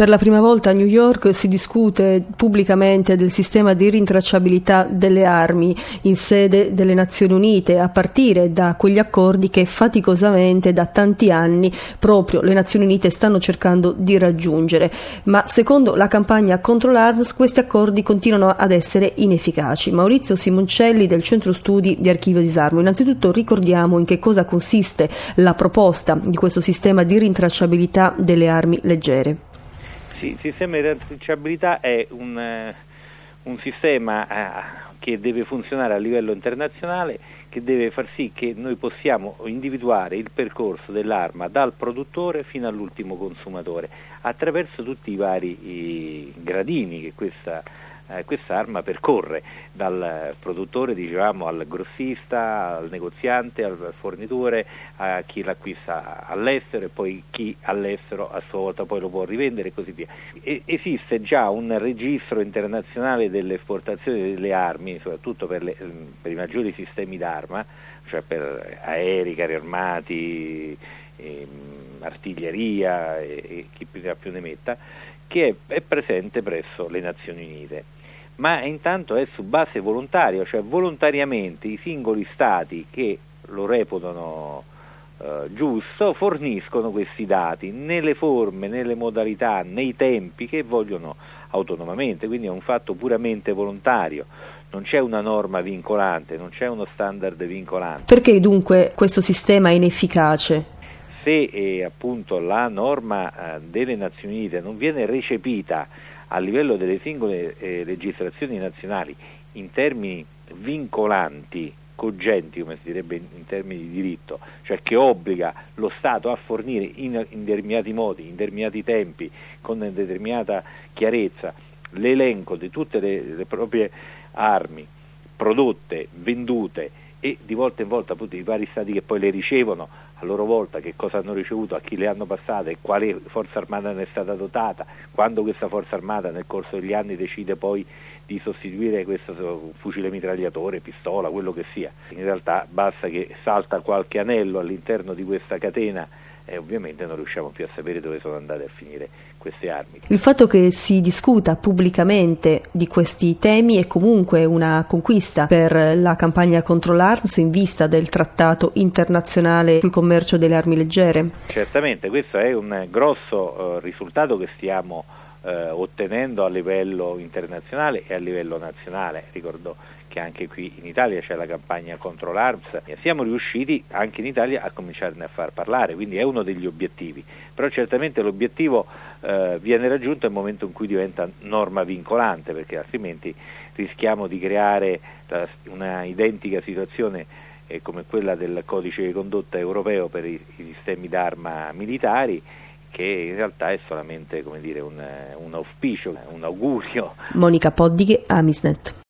Per la prima volta a New York si discute pubblicamente del sistema di rintracciabilità delle armi in sede delle Nazioni Unite, a partire da quegli accordi che faticosamente da tanti anni proprio le Nazioni Unite stanno cercando di raggiungere. Ma secondo la campagna Control Arms questi accordi continuano ad essere inefficaci. Maurizio Simoncelli del Centro Studi di Archivio Disarmo. Innanzitutto ricordiamo in che cosa consiste la proposta di questo sistema di rintracciabilità delle armi leggere. Sì, il sistema di rintracciabilità è un sistema che deve funzionare a livello internazionale, che deve far sì che noi possiamo individuare il percorso dell'arma dal produttore fino all'ultimo consumatore, attraverso tutti i vari gradini che questa arma percorre, dal produttore, dicevamo, al grossista, al negoziante, al fornitore, a chi l'acquista all'estero e poi chi all'estero a sua volta poi lo può rivendere e così via. Esiste già un registro internazionale delle esportazioni delle armi, soprattutto per i maggiori sistemi d'arma, cioè per aerei, carri armati, artiglieria e chi più ne metta, che è presente presso le Nazioni Unite, ma intanto è su base volontaria, cioè volontariamente i singoli stati che lo reputano giusto forniscono questi dati nelle forme, nelle modalità, nei tempi che vogliono autonomamente, quindi è un fatto puramente volontario. Non c'è una norma vincolante, non c'è uno standard vincolante. Perché dunque questo sistema è inefficace? Se appunto la norma delle Nazioni Unite non viene recepita a livello delle singole legislazioni nazionali in termini vincolanti, cogenti, come si direbbe in termini di diritto, cioè che obbliga lo Stato a fornire in determinati modi, in determinati tempi, con determinata chiarezza, l'elenco di tutte le proprie armi prodotte, vendute e di volta in volta appunto i vari stati che poi le ricevono a loro volta, che cosa hanno ricevuto, a chi le hanno passate e quale forza armata ne è stata dotata, quando questa forza armata nel corso degli anni decide poi di sostituire questo fucile mitragliatore, pistola, quello che sia. In realtà basta che salta qualche anello all'interno di questa catena e ovviamente non riusciamo più a sapere dove sono andate a finire queste armi. Il fatto che si discuta pubblicamente di questi temi è comunque una conquista per la campagna Control Arms in vista del trattato internazionale sul commercio delle armi leggere? Certamente, questo è un grosso risultato che stiamo ottenendo a livello internazionale e a livello nazionale. Ricordo che anche qui in Italia c'è la campagna Control Arms e siamo riusciti anche in Italia a cominciarne a far parlare, quindi è uno degli obiettivi, però certamente l'obiettivo viene raggiunto nel momento in cui diventa norma vincolante, perché altrimenti rischiamo di creare una identica situazione come quella del codice di condotta europeo per i sistemi d'arma militari, che in realtà è solamente, come dire, un auspicio, un augurio. Monica Poddighe, Amisnet.